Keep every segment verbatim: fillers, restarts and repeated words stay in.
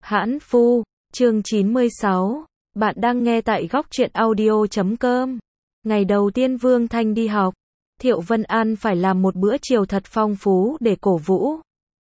Hãn Phu, chương chín mươi sáu. Bạn đang nghe tại góc truyện audio chấm com. Ngày đầu tiên Vương Thanh đi học, Thiệu Vân An phải làm một bữa chiều thật phong phú để cổ vũ.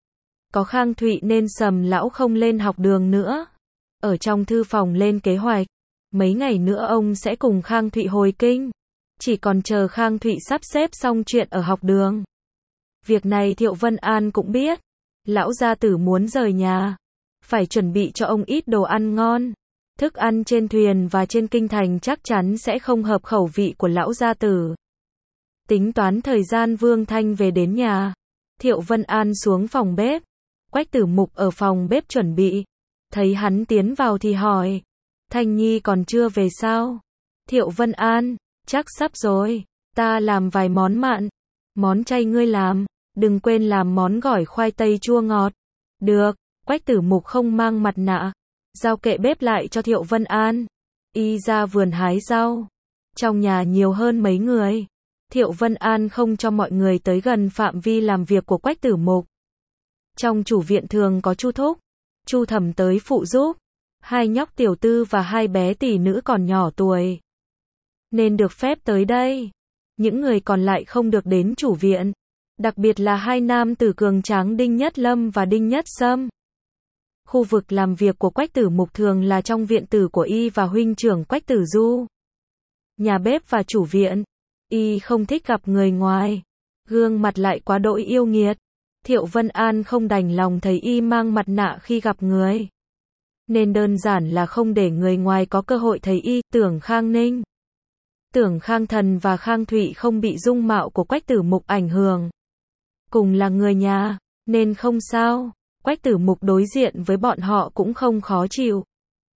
Có Khang Thụy nên Sầm lão không lên học đường nữa. Ở trong thư phòng lên kế hoạch, mấy ngày nữa ông sẽ cùng Khang Thụy hồi kinh. Chỉ còn chờ Khang Thụy sắp xếp xong chuyện ở học đường. Việc này Thiệu Vân An cũng biết. Lão gia tử muốn rời nhà, phải chuẩn bị cho ông ít đồ ăn ngon. Thức ăn trên thuyền và trên kinh thành chắc chắn sẽ không hợp khẩu vị của lão gia tử. Tính toán thời gian Vương Thanh về đến nhà, Thiệu Vân An xuống phòng bếp. Quách Tử Mục ở phòng bếp chuẩn bị. Thấy hắn tiến vào thì hỏi, Thanh Nhi còn chưa về sao? Thiệu Vân An, chắc sắp rồi, ta làm vài món mặn. Món chay ngươi làm, đừng quên làm món gỏi khoai tây chua ngọt. Được. Quách Tử Mục không mang mặt nạ, giao kệ bếp lại cho Thiệu Vân An. Y ra vườn hái rau. Trong nhà nhiều hơn mấy người. Thiệu Vân An không cho mọi người tới gần phạm vi làm việc của Quách Tử Mục. Trong chủ viện thường có Chu Thúc, Chu Thẩm tới phụ giúp. Hai nhóc tiểu tư và hai bé tỷ nữ còn nhỏ tuổi, nên được phép tới đây. Những người còn lại không được đến chủ viện. Đặc biệt là hai nam tử cường tráng Đinh Nhất Lâm và Đinh Nhất Sâm. Khu vực làm việc của Quách Tử Mục thường là trong viện tử của y và huynh trưởng Quách Tử Du. Nhà bếp và chủ viện. Y không thích gặp người ngoài. Gương mặt lại quá đỗi yêu nghiệt. Thiệu Vân An không đành lòng thấy y mang mặt nạ khi gặp người, nên đơn giản là không để người ngoài có cơ hội thấy y. Tưởng Khang Ninh, Tưởng Khang Thần và Khang Thụy không bị dung mạo của Quách Tử Mục ảnh hưởng. Cùng là người nhà, nên không sao. Quách Tử Mục đối diện với bọn họ cũng không khó chịu.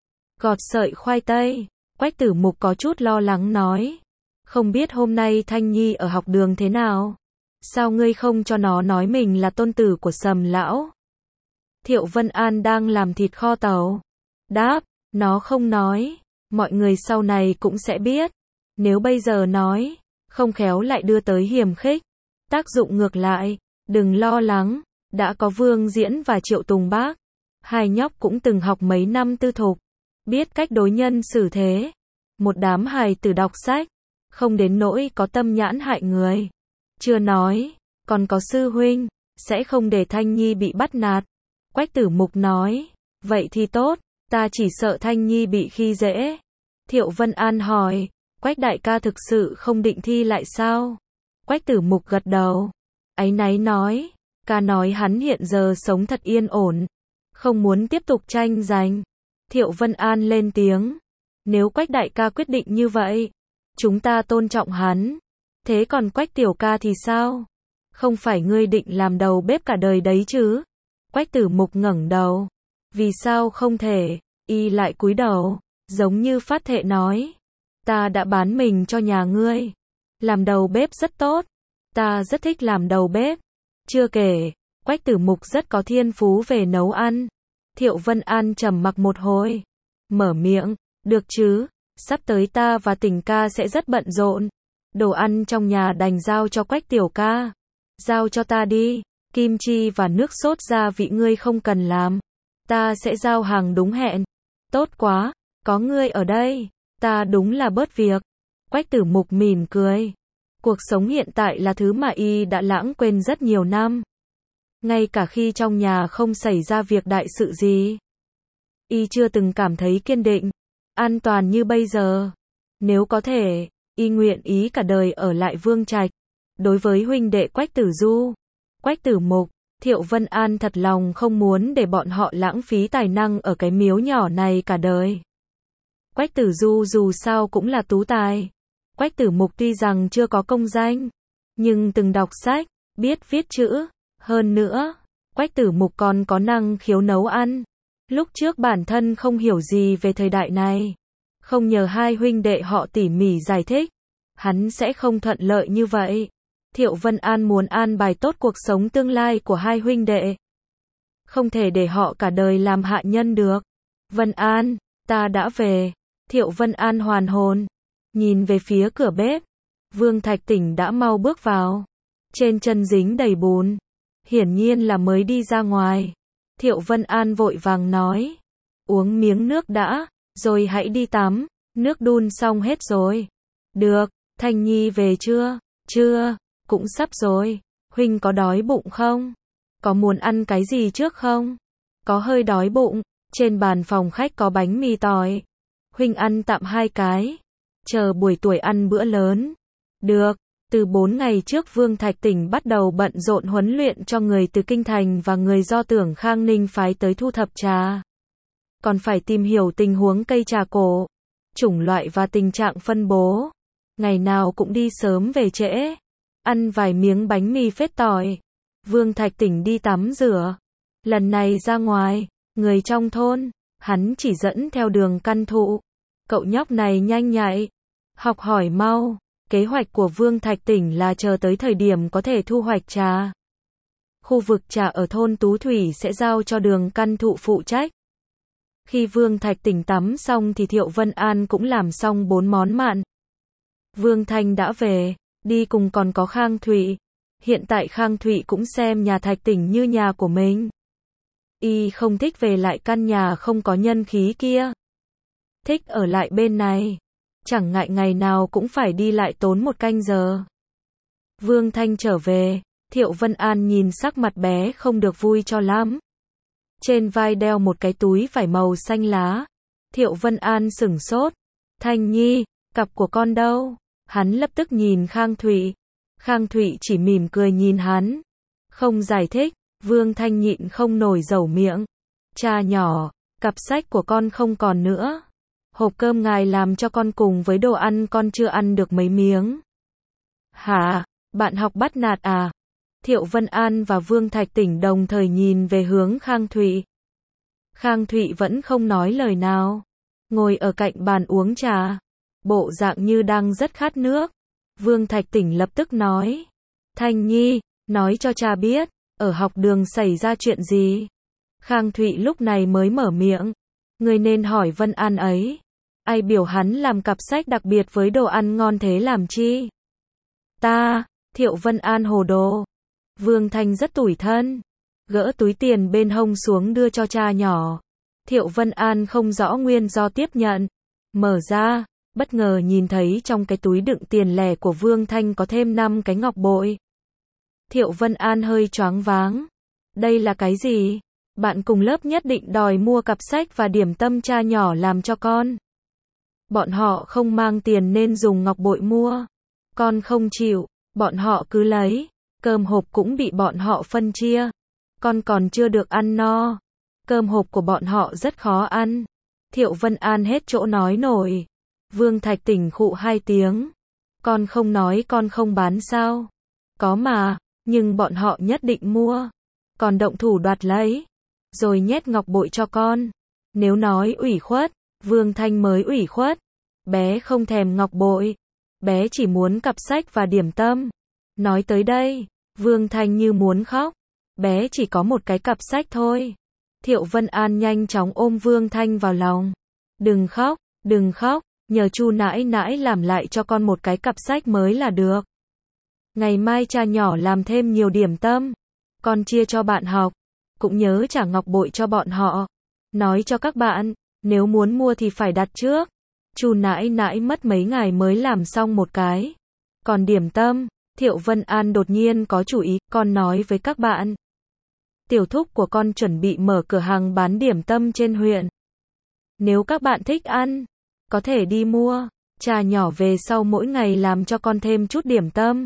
Gọt sợi khoai tây, Quách Tử Mục có chút lo lắng nói. Không biết hôm nay Thanh Nhi ở học đường thế nào? Sao ngươi không cho nó nói mình là tôn tử của Sầm lão? Thiệu Vân An đang làm thịt kho tàu. Đáp, nó không nói. Mọi người sau này cũng sẽ biết. Nếu bây giờ nói, không khéo lại đưa tới hiềm khích. Tác dụng ngược lại, đừng lo lắng. Đã có Vương Diễn và Triệu Tùng Bác. Hai nhóc cũng từng học mấy năm tư thục, biết cách đối nhân xử thế. Một đám hài tử đọc sách, không đến nỗi có tâm nhãn hại người. Chưa nói, còn có sư huynh, sẽ không để Thanh Nhi bị bắt nạt. Quách Tử Mục nói, vậy thì tốt, ta chỉ sợ Thanh Nhi bị khi dễ. Thiệu Vân An hỏi, Quách đại ca thực sự không định thi lại sao? Quách Tử Mục gật đầu, áy náy nói, ca nói hắn hiện giờ sống thật yên ổn, không muốn tiếp tục tranh giành. Thiệu Vân An lên tiếng, nếu Quách đại ca quyết định như vậy, chúng ta tôn trọng hắn. Thế còn Quách tiểu ca thì sao? Không phải ngươi định làm đầu bếp cả đời đấy chứ? Quách Tử Mục ngẩng đầu, vì sao không thể? Y lại cúi đầu, giống như phát thệ nói, ta đã bán mình cho nhà ngươi. Làm đầu bếp rất tốt, ta rất thích làm đầu bếp. Chưa kể, Quách Tử Mục rất có thiên phú về nấu ăn. Thiệu Vân An trầm mặc một hồi, mở miệng, được chứ, sắp tới ta và Tình ca sẽ rất bận rộn. Đồ ăn trong nhà đành giao cho Quách tiểu ca. Giao cho ta đi, kim chi và nước sốt gia vị ngươi không cần làm. Ta sẽ giao hàng đúng hẹn. Tốt quá, có ngươi ở đây, ta đúng là bớt việc. Quách Tử Mục mỉm cười. Cuộc sống hiện tại là thứ mà y đã lãng quên rất nhiều năm. Ngay cả khi trong nhà không xảy ra việc đại sự gì, y chưa từng cảm thấy kiên định, an toàn như bây giờ. Nếu có thể, y nguyện ý cả đời ở lại Vương Trạch. Đối với huynh đệ Quách Tử Du, Quách Tử Mục, Thiệu Vân An thật lòng không muốn để bọn họ lãng phí tài năng ở cái miếu nhỏ này cả đời. Quách Tử Du dù sao cũng là tú tài. Quách Tử Mục tuy rằng chưa có công danh, nhưng từng đọc sách, biết viết chữ. Hơn nữa, Quách Tử Mục còn có năng khiếu nấu ăn. Lúc trước bản thân không hiểu gì về thời đại này, không nhờ hai huynh đệ họ tỉ mỉ giải thích, hắn sẽ không thuận lợi như vậy. Thiệu Vân An muốn an bài tốt cuộc sống tương lai của hai huynh đệ, không thể để họ cả đời làm hạ nhân được. Vân An, ta đã về. Thiệu Vân An hoàn hồn, nhìn về phía cửa bếp. Vương Thạch Tỉnh đã mau bước vào, trên chân dính đầy bùn, hiển nhiên là mới đi ra ngoài. Thiệu Vân An vội vàng nói, uống miếng nước đã, rồi hãy đi tắm, nước đun xong hết rồi. Được, Thanh Nhi về chưa? Chưa, cũng sắp rồi. Huynh có đói bụng không? Có muốn ăn cái gì trước không? Có hơi đói bụng, trên bàn phòng khách có bánh mì tỏi. Huynh ăn tạm hai cái, chờ buổi tuổi ăn bữa lớn. Được, từ bốn ngày trước Vương Thạch Tỉnh bắt đầu bận rộn huấn luyện cho người từ Kinh Thành và người do Tưởng Khang Ninh phái tới thu thập trà. Còn phải tìm hiểu tình huống cây trà cổ, chủng loại và tình trạng phân bố. Ngày nào cũng đi sớm về trễ, ăn vài miếng bánh mì phết tỏi. Vương Thạch Tỉnh đi tắm rửa. Lần này ra ngoài, người trong thôn, hắn chỉ dẫn theo Đường Căn Thụ. Cậu nhóc này nhanh nhạy, học hỏi mau. Kế hoạch của Vương Thạch Tỉnh là chờ tới thời điểm có thể thu hoạch trà. Khu vực trà ở thôn Tú Thủy sẽ giao cho Đường Căn Thụ phụ trách. Khi Vương Thạch Tỉnh tắm xong thì Thiệu Vân An cũng làm xong bốn món mặn. Vương Thanh đã về, đi cùng còn có Khang Thụy. Hiện tại Khang Thụy cũng xem nhà Thạch Tỉnh như nhà của mình. Y không thích về lại căn nhà không có nhân khí kia. Thích ở lại bên này. Chẳng ngại ngày nào cũng phải đi lại tốn một canh giờ. Vương Thanh trở về, Thiệu Vân An nhìn sắc mặt bé không được vui cho lắm. Trên vai đeo một cái túi vải màu xanh lá. Thiệu Vân An sửng sốt. Thanh Nhi, cặp của con đâu? Hắn lập tức nhìn Khang Thụy. Khang Thụy chỉ mỉm cười nhìn hắn. Không giải thích, Vương Thanh nhịn không nổi dẩu miệng. Cha nhỏ, cặp sách của con không còn nữa. Hộp cơm ngài làm cho con cùng với đồ ăn con chưa ăn được mấy miếng. Hả, bạn học bắt nạt à? Thiệu Vân An và Vương Thạch Tỉnh đồng thời nhìn về hướng Khang Thụy. Khang Thụy vẫn không nói lời nào. Ngồi ở cạnh bàn uống trà. Bộ dạng như đang rất khát nước. Vương Thạch Tỉnh lập tức nói. Thanh Nhi, nói cho cha biết, ở học đường xảy ra chuyện gì? Khang Thụy lúc này mới mở miệng. Người nên hỏi Vân An ấy. Ai biểu hắn làm cặp sách đặc biệt với đồ ăn ngon thế làm chi? Ta, Thiệu Vân An hồ đồ. Vương Thanh rất tủi thân. Gỡ túi tiền bên hông xuống đưa cho cha nhỏ. Thiệu Vân An không rõ nguyên do tiếp nhận. Mở ra, bất ngờ nhìn thấy trong cái túi đựng tiền lẻ của Vương Thanh có thêm năm cái ngọc bội. Thiệu Vân An hơi choáng váng. Đây là cái gì? Bạn cùng lớp nhất định đòi mua cặp sách và điểm tâm cha nhỏ làm cho con. Bọn họ không mang tiền nên dùng ngọc bội mua. Con không chịu, bọn họ cứ lấy. Cơm hộp cũng bị bọn họ phân chia. Con còn chưa được ăn no. Cơm hộp của bọn họ rất khó ăn. Thiệu Vân An hết chỗ nói nổi. Vương Thạch Tỉnh khụ hai tiếng. Con không nói con không bán sao? Có mà, nhưng bọn họ nhất định mua. Còn động thủ đoạt lấy. Rồi nhét ngọc bội cho con. Nếu nói ủy khuất, Vương Thanh mới ủy khuất. Bé không thèm ngọc bội. Bé chỉ muốn cặp sách và điểm tâm. Nói tới đây, Vương Thanh như muốn khóc. Bé chỉ có một cái cặp sách thôi. Thiệu Vân An nhanh chóng ôm Vương Thanh vào lòng. Đừng khóc, đừng khóc, nhờ chu nãi nãi làm lại cho con một cái cặp sách mới là được. Ngày mai cha nhỏ làm thêm nhiều điểm tâm. Con chia cho bạn học. Cũng nhớ trả ngọc bội cho bọn họ. Nói cho các bạn, nếu muốn mua thì phải đặt trước. Chu nãi nãi mất mấy ngày mới làm xong một cái. Còn điểm tâm, Thiệu Vân An đột nhiên có chủ ý, con nói với các bạn. Tiểu thúc của con chuẩn bị mở cửa hàng bán điểm tâm trên huyện. Nếu các bạn thích ăn, có thể đi mua. Cha nhỏ về sau mỗi ngày làm cho con thêm chút điểm tâm.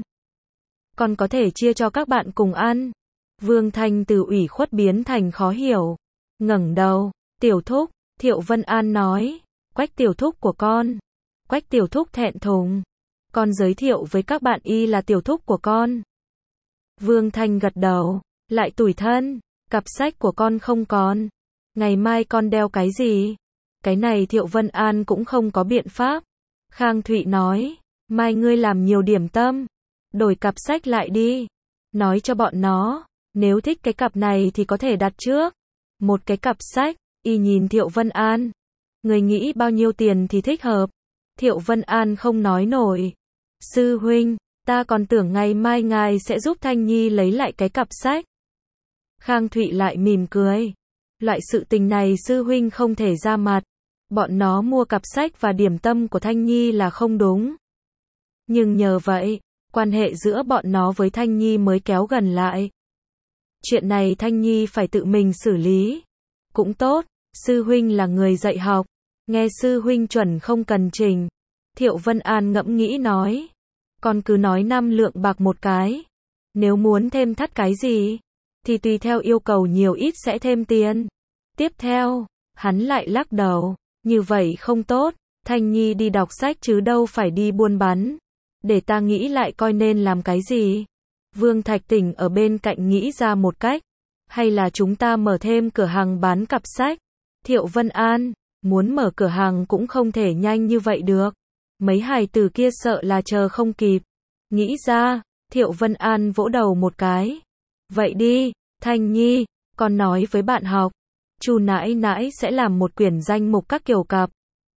Con có thể chia cho các bạn cùng ăn. Vương Thanh từ ủy khuất biến thành khó hiểu. Ngẩng đầu, tiểu thúc, Thiệu Vân An nói. Quách tiểu thúc của con. Quách tiểu thúc thẹn thùng. Con giới thiệu với các bạn y là tiểu thúc của con. Vương Thanh gật đầu. Lại tủi thân. Cặp sách của con không còn. Ngày mai con đeo cái gì? Cái này Thiệu Vân An cũng không có biện pháp. Khang Thụy nói. Mai ngươi làm nhiều điểm tâm. Đổi cặp sách lại đi. Nói cho bọn nó. Nếu thích cái cặp này thì có thể đặt trước. Một cái cặp sách. Y nhìn Thiệu Vân An. Người nghĩ bao nhiêu tiền thì thích hợp. Thiệu Vân An không nói nổi. Sư huynh, ta còn tưởng ngày mai ngài sẽ giúp Thanh Nhi lấy lại cái cặp sách. Khang Thụy lại mỉm cười. Loại sự tình này sư huynh không thể ra mặt. Bọn nó mua cặp sách và điểm tâm của Thanh Nhi là không đúng. Nhưng nhờ vậy, quan hệ giữa bọn nó với Thanh Nhi mới kéo gần lại. Chuyện này Thanh Nhi phải tự mình xử lý. Cũng tốt, sư huynh là người dạy học. Nghe sư huynh chuẩn không cần trình. Thiệu Vân An ngẫm nghĩ nói. Con cứ nói năm lượng bạc một cái. Nếu muốn thêm thắt cái gì, thì tùy theo yêu cầu nhiều ít sẽ thêm tiền. Tiếp theo, hắn lại lắc đầu. Như vậy không tốt, Thanh Nhi đi đọc sách chứ đâu phải đi buôn bán. Để ta nghĩ lại coi nên làm cái gì. Vương Thạch Tỉnh ở bên cạnh nghĩ ra một cách. Hay là chúng ta mở thêm cửa hàng bán cặp sách. Thiệu Vân An, muốn mở cửa hàng cũng không thể nhanh như vậy được. Mấy hài tử kia sợ là chờ không kịp. Nghĩ ra, Thiệu Vân An vỗ đầu một cái. Vậy đi, Thanh Nhi, con nói với bạn học. Chu nãi nãi sẽ làm một quyển danh mục các kiểu cặp.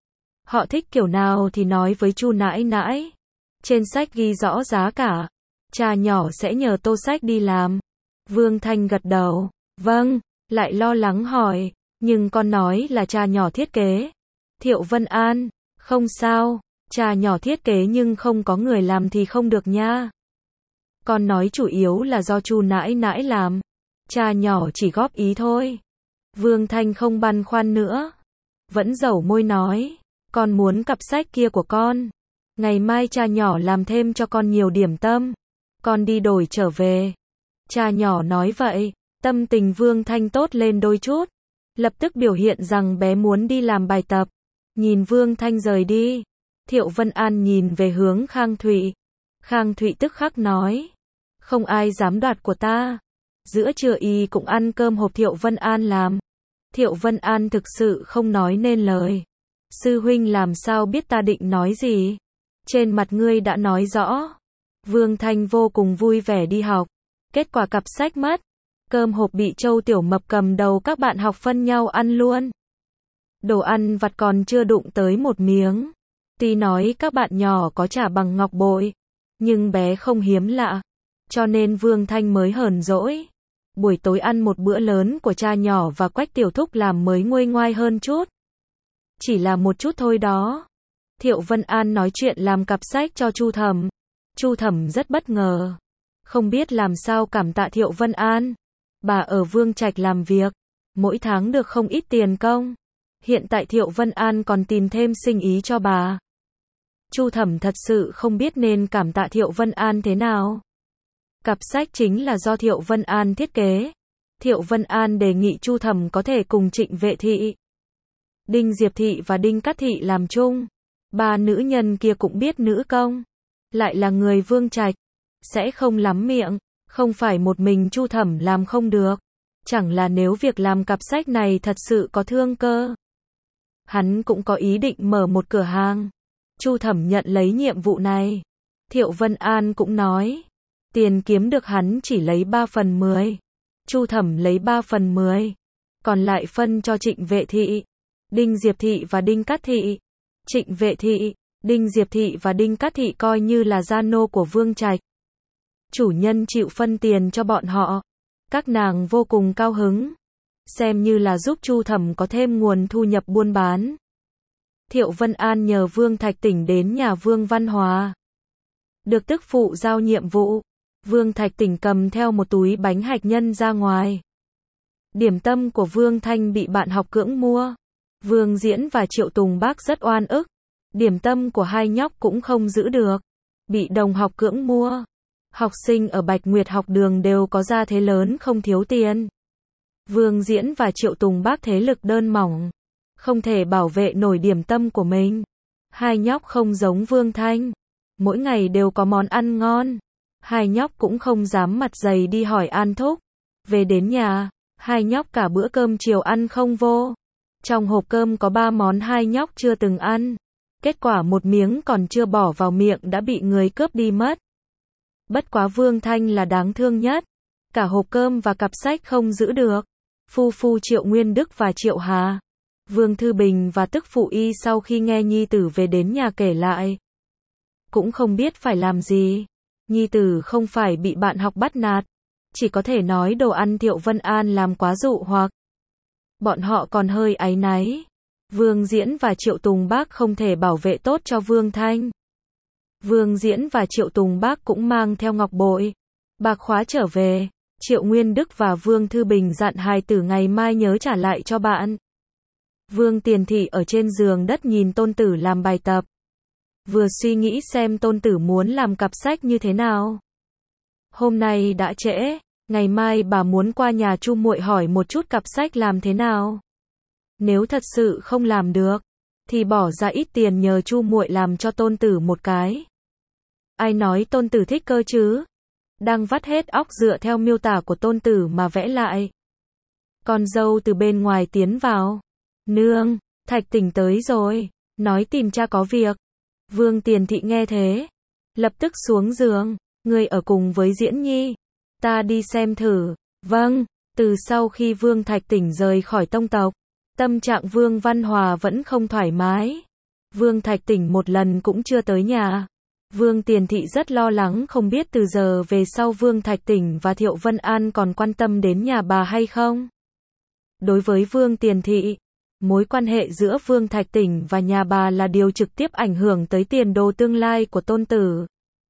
Họ thích kiểu nào thì nói với Chu nãi nãi. Trên sách ghi rõ giá cả. Cha nhỏ sẽ nhờ tô sách đi làm. Vương Thanh gật đầu. Vâng, lại lo lắng hỏi. Nhưng con nói là cha nhỏ thiết kế. Thiệu Vân An, không sao. Cha nhỏ thiết kế nhưng không có người làm thì không được nha. Con nói chủ yếu là do Chu nãi nãi làm. Cha nhỏ chỉ góp ý thôi. Vương Thanh không băn khoăn nữa. Vẫn dẩu môi nói. Con muốn cặp sách kia của con. Ngày mai cha nhỏ làm thêm cho con nhiều điểm tâm. Con đi đổi trở về. Cha nhỏ nói vậy. Tâm tình Vương Thanh tốt lên đôi chút. Lập tức biểu hiện rằng bé muốn đi làm bài tập. Nhìn Vương Thanh rời đi. Thiệu Vân An nhìn về hướng Khang Thụy. Khang Thụy tức khắc nói. Không ai dám đoạt của ta. Giữa trưa y cũng ăn cơm hộp Thiệu Vân An làm. Thiệu Vân An thực sự không nói nên lời. Sư huynh làm sao biết ta định nói gì? Trên mặt ngươi đã nói rõ. Vương Thanh vô cùng vui vẻ đi học. Kết quả cặp sách mất. Cơm hộp bị Châu Tiểu Mập cầm đầu các bạn học phân nhau ăn luôn. Đồ ăn vặt còn chưa đụng tới một miếng. Tuy nói các bạn nhỏ có trả bằng ngọc bội. Nhưng bé không hiếm lạ. Cho nên Vương Thanh mới hờn dỗi. Buổi tối ăn một bữa lớn của cha nhỏ và Quách Tiểu Thúc làm mới nguôi ngoai hơn chút. Chỉ là một chút thôi đó. Thiệu Vân An nói chuyện làm cặp sách cho Chu Thẩm. Chu Thẩm rất bất ngờ. Không biết làm sao cảm tạ Thiệu Vân An. Bà ở Vương Trạch làm việc. Mỗi tháng được không ít tiền công. Hiện tại Thiệu Vân An còn tìm thêm sinh ý cho bà. Chu Thẩm thật sự không biết nên cảm tạ Thiệu Vân An thế nào. Cặp sách chính là do Thiệu Vân An thiết kế. Thiệu Vân An đề nghị Chu Thẩm có thể cùng Trịnh Vệ Thị, Đinh Diệp Thị và Đinh Cát Thị làm chung. Ba nữ nhân kia cũng biết nữ công. Lại là người Vương Trạch. Sẽ không lắm miệng. Không phải một mình Chu Thẩm làm không được. Chẳng là nếu việc làm cặp sách này thật sự có thương cơ. Hắn cũng có ý định mở một cửa hàng. Chu Thẩm nhận lấy nhiệm vụ này. Thiệu Vân An cũng nói. Tiền kiếm được hắn chỉ lấy ba phần mười. Chu Thẩm lấy ba phần mười. Còn lại phân cho Trịnh Vệ Thị, Đinh Diệp Thị và Đinh Cát Thị. Trịnh Vệ Thị, Đinh Diệp Thị và Đinh Cát Thị coi như là gia nô của Vương Trạch. Chủ nhân chịu phân tiền cho bọn họ. Các nàng vô cùng cao hứng. Xem như là giúp Chu Thẩm có thêm nguồn thu nhập buôn bán. Thiệu Vân An nhờ Vương Thạch Tỉnh đến nhà Vương Văn Hòa. Được tức phụ giao nhiệm vụ. Vương Thạch Tỉnh cầm theo một túi bánh hạch nhân ra ngoài. Điểm tâm của Vương Thanh bị bạn học cưỡng mua. Vương Diễn và Triệu Tùng Bác rất oan ức. Điểm tâm của hai nhóc cũng không giữ được. Bị đồng học cưỡng mua. Học sinh ở Bạch Nguyệt học đường đều có gia thế lớn không thiếu tiền. Vương Diễn và Triệu Tùng Bác thế lực đơn mỏng. Không thể bảo vệ nổi điểm tâm của mình. Hai nhóc không giống Vương Thanh. Mỗi ngày đều có món ăn ngon. Hai nhóc cũng không dám mặt dày đi hỏi An Thúc. Về đến nhà, hai nhóc cả bữa cơm chiều ăn không vô. Trong hộp cơm có ba món hai nhóc chưa từng ăn. Kết quả một miếng còn chưa bỏ vào miệng đã bị người cướp đi mất. Bất quá Vương Thanh là đáng thương nhất. Cả hộp cơm và cặp sách không giữ được. Phu phu Triệu Nguyên Đức và Triệu Hà, Vương Thư Bình và tức phụ y sau khi nghe nhi tử về đến nhà kể lại. Cũng không biết phải làm gì. Nhi tử không phải bị bạn học bắt nạt. Chỉ có thể nói đồ ăn Thiệu Vân An làm quá dụ hoặc. bọn họ còn hơi áy náy. Vương Diễn và Triệu Tùng Bác không thể bảo vệ tốt cho Vương Thanh. Vương Diễn và Triệu Tùng Bác cũng mang theo ngọc bội, bạc khóa trở về. Triệu Nguyên Đức và Vương Thư Bình dặn hài tử ngày mai nhớ trả lại cho bạn. Vương Tiền Thị ở trên giường đất nhìn tôn tử làm bài tập. Vừa suy nghĩ xem tôn tử muốn làm cặp sách như thế nào. Hôm nay đã trễ, ngày mai bà muốn qua nhà Chu muội hỏi một chút cặp sách làm thế nào. Nếu thật sự không làm được, thì bỏ ra ít tiền nhờ Chu muội làm cho tôn tử một cái. Ai nói tôn tử thích cơ chứ? Đang vắt hết óc dựa theo miêu tả của tôn tử mà vẽ lại. Con dâu từ bên ngoài tiến vào. Nương, Thạch Tỉnh tới rồi, nói tìm cha có việc. Vương Tiền Thị nghe thế, lập tức xuống giường. Ngươi ở cùng với Diễn Nhi, ta đi xem thử. Vâng. Từ sau khi Vương Thạch Tỉnh rời khỏi tông tộc, tâm trạng Vương Văn Hòa vẫn không thoải mái. Vương Thạch Tỉnh một lần cũng chưa tới nhà. Vương Tiền Thị rất lo lắng không biết từ giờ về sau Vương Thạch Tỉnh và Thiệu Vân An còn quan tâm đến nhà bà hay không. Đối với Vương Tiền Thị, mối quan hệ giữa Vương Thạch Tỉnh và nhà bà là điều trực tiếp ảnh hưởng tới tiền đồ tương lai của tôn tử.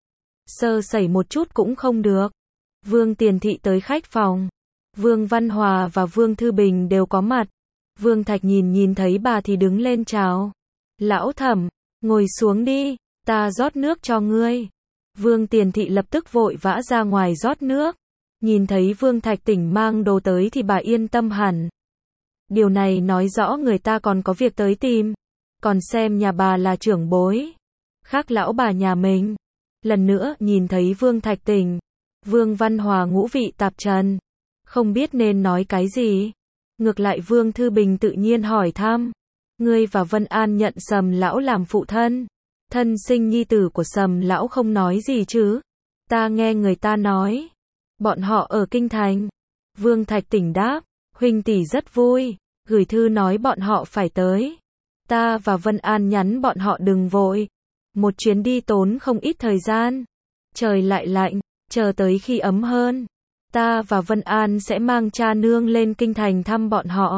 Sơ sẩy một chút cũng không được. Vương Tiền Thị tới khách phòng. Vương Văn Hòa và Vương Thư Bình đều có mặt. Vương Thạch nhìn nhìn thấy bà thì đứng lên chào. Lão Thẩm, ngồi xuống đi, ta rót nước cho ngươi. Vương Tiền Thị lập tức vội vã ra ngoài rót nước. Nhìn thấy Vương Thạch Tỉnh mang đồ tới thì bà yên tâm hẳn. Điều này nói rõ người ta còn có việc tới tìm. Còn xem nhà bà là trưởng bối, khác lão bà nhà mình. Lần nữa nhìn thấy Vương Thạch Tỉnh, Vương Văn Hòa ngũ vị tạp trần, không biết nên nói cái gì. Ngược lại Vương Thư Bình tự nhiên hỏi thăm. Ngươi và Vân An nhận Sầm lão làm phụ thân. Thân sinh nhi tử của Sầm lão không nói gì chứ? Ta nghe người ta nói. Bọn họ ở Kinh Thành. Vương Thạch Tỉnh đáp. Huynh tỷ rất vui. Gửi thư nói bọn họ phải tới. Ta và Vân An nhắn bọn họ đừng vội. Một chuyến đi tốn không ít thời gian. Trời lại lạnh. Chờ tới khi ấm hơn, ta và Vân An sẽ mang cha nương lên Kinh Thành thăm bọn họ.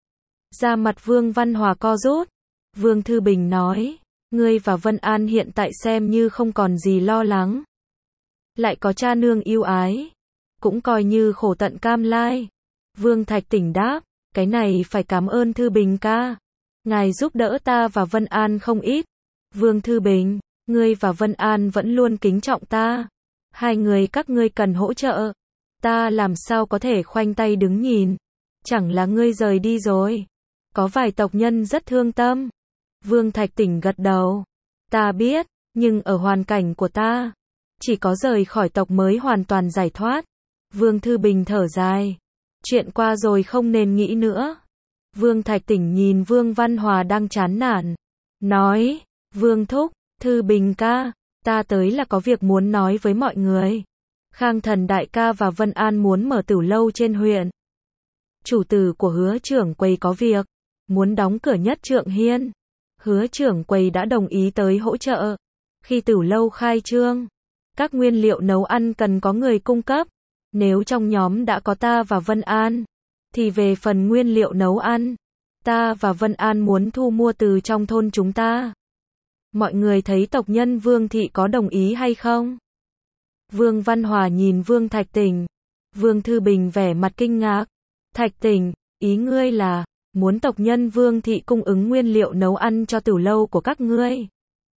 Da mặt Vương Văn Hòa co rút. Vương Thư Bình nói. Ngươi và Vân An hiện tại xem như không còn gì lo lắng. Lại có cha nương yêu ái. Cũng coi như khổ tận cam lai. Vương Thạch Tỉnh đáp. Cái này phải cảm ơn Thư Bình ca. Ngài giúp đỡ ta và Vân An không ít. Vương Thư Bình, ngươi và Vân An vẫn luôn kính trọng ta. Hai người các ngươi cần hỗ trợ. Ta làm sao có thể khoanh tay đứng nhìn. Chẳng là ngươi rời đi rồi. Có vài tộc nhân rất thương tâm. Vương Thạch Tỉnh gật đầu. Ta biết, nhưng ở hoàn cảnh của ta, chỉ có rời khỏi tộc mới hoàn toàn giải thoát. Vương Thư Bình thở dài. Chuyện qua rồi không nên nghĩ nữa. Vương Thạch Tỉnh nhìn Vương Văn Hòa đang chán nản. Nói, Vương Thúc, Thư Bình ca, ta tới là có việc muốn nói với mọi người. Khang Thần đại ca và Vân An muốn mở tửu lâu trên huyện. Chủ tử của Hứa trưởng quầy có việc, muốn đóng cửa Nhất Trượng Hiên. Hứa trưởng quầy đã đồng ý tới hỗ trợ. Khi tửu lâu khai trương, các nguyên liệu nấu ăn cần có người cung cấp. Nếu trong nhóm đã có ta và Vân An, thì về phần nguyên liệu nấu ăn, ta và Vân An muốn thu mua từ trong thôn chúng ta. Mọi người thấy tộc nhân Vương Thị có đồng ý hay không? Vương Văn Hòa nhìn Vương Thạch Tỉnh. Vương Thư Bình vẻ mặt kinh ngạc. Thạch Tỉnh, ý ngươi là, muốn tộc nhân Vương Thị cung ứng nguyên liệu nấu ăn cho tửu lâu của các ngươi?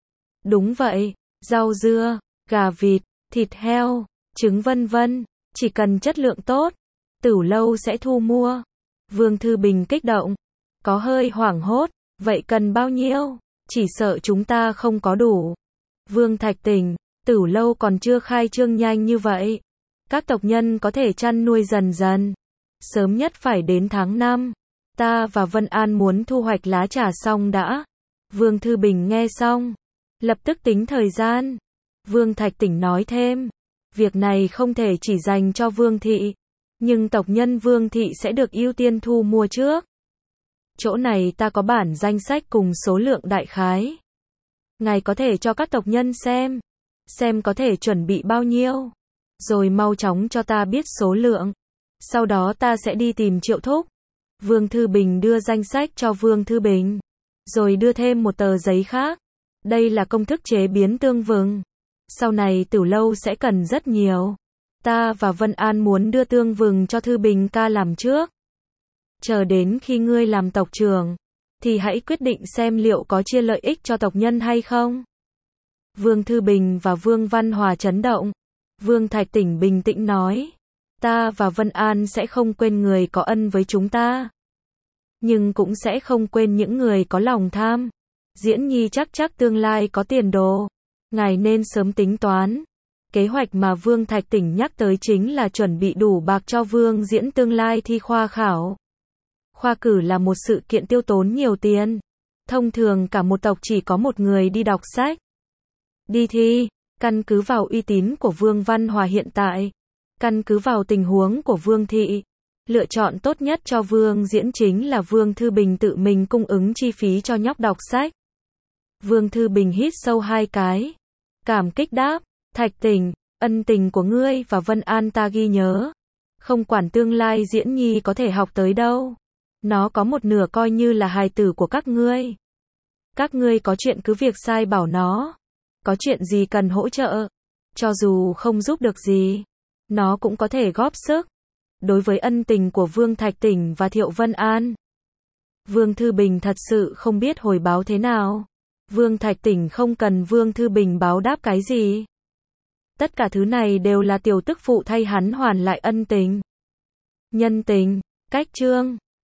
Đúng vậy, rau dưa, gà vịt, thịt heo, trứng vân vân, chỉ cần chất lượng tốt, tửu lâu sẽ thu mua. Vương Thư Bình kích động, có hơi hoảng hốt, vậy cần bao nhiêu? Chỉ sợ chúng ta không có đủ. Vương Thạch Tỉnh, tửu lâu còn chưa khai trương nhanh như vậy. Các tộc nhân có thể chăn nuôi dần dần. Sớm nhất phải đến tháng năm. Ta và Vân An muốn thu hoạch lá trà xong đã. Vương Thư Bình nghe xong, lập tức tính thời gian. Vương Thạch Tỉnh nói thêm, việc này không thể chỉ dành cho Vương Thị, nhưng tộc nhân Vương Thị sẽ được ưu tiên thu mua trước. Chỗ này ta có bản danh sách cùng số lượng đại khái. Ngài có thể cho các tộc nhân xem, xem có thể chuẩn bị bao nhiêu, rồi mau chóng cho ta biết số lượng. Sau đó ta sẽ đi tìm Triệu Thúc. Vương Thư Bình đưa danh sách cho Vương Thư Bình, rồi đưa thêm một tờ giấy khác. Đây là công thức chế biến tương vừng. Sau này Tử Lâu sẽ cần rất nhiều. Ta và Vân An muốn đưa tương vừng cho Thư Bình ca làm trước. Chờ đến khi ngươi làm tộc trưởng, thì hãy quyết định xem liệu có chia lợi ích cho tộc nhân hay không. Vương Thư Bình và Vương Văn Hòa chấn động. Vương Thạch Tỉnh bình tĩnh nói. Ta và Vân An sẽ không quên người có ân với chúng ta. Nhưng cũng sẽ không quên những người có lòng tham. Diễn Nhi chắc chắc tương lai có tiền đồ. Ngài nên sớm tính toán. Kế hoạch mà Vương Thạch Tỉnh nhắc tới chính là chuẩn bị đủ bạc cho Vương Diễn tương lai thi khoa khảo. Khoa cử là một sự kiện tiêu tốn nhiều tiền. Thông thường cả một tộc chỉ có một người đi đọc sách. Đi thi, căn cứ vào uy tín của Vương Văn Hòa hiện tại, căn cứ vào tình huống của Vương Thị, lựa chọn tốt nhất cho Vương Diễn chính là Vương Thư Bình tự mình cung ứng chi phí cho nhóc đọc sách. Vương Thư Bình hít sâu hai cái. Cảm kích đáp, Thạch Tỉnh, ân tình của ngươi và Vân An ta ghi nhớ. Không quản tương lai Diễn Nhi có thể học tới đâu. Nó có một nửa coi như là hài tử của các ngươi. Các ngươi có chuyện cứ việc sai bảo nó. Có chuyện gì cần hỗ trợ, cho dù không giúp được gì, nó cũng có thể góp sức. Đối với ân tình của Vương Thạch Tỉnh và Thiệu Vân An, Vương Thư Bình thật sự không biết hồi báo thế nào. Vương Thạch Tỉnh không cần Vương Thư Bình báo đáp cái gì. Tất cả thứ này đều là tiểu tức phụ thay hắn hoàn lại ân tình. Nhân tình, cách chương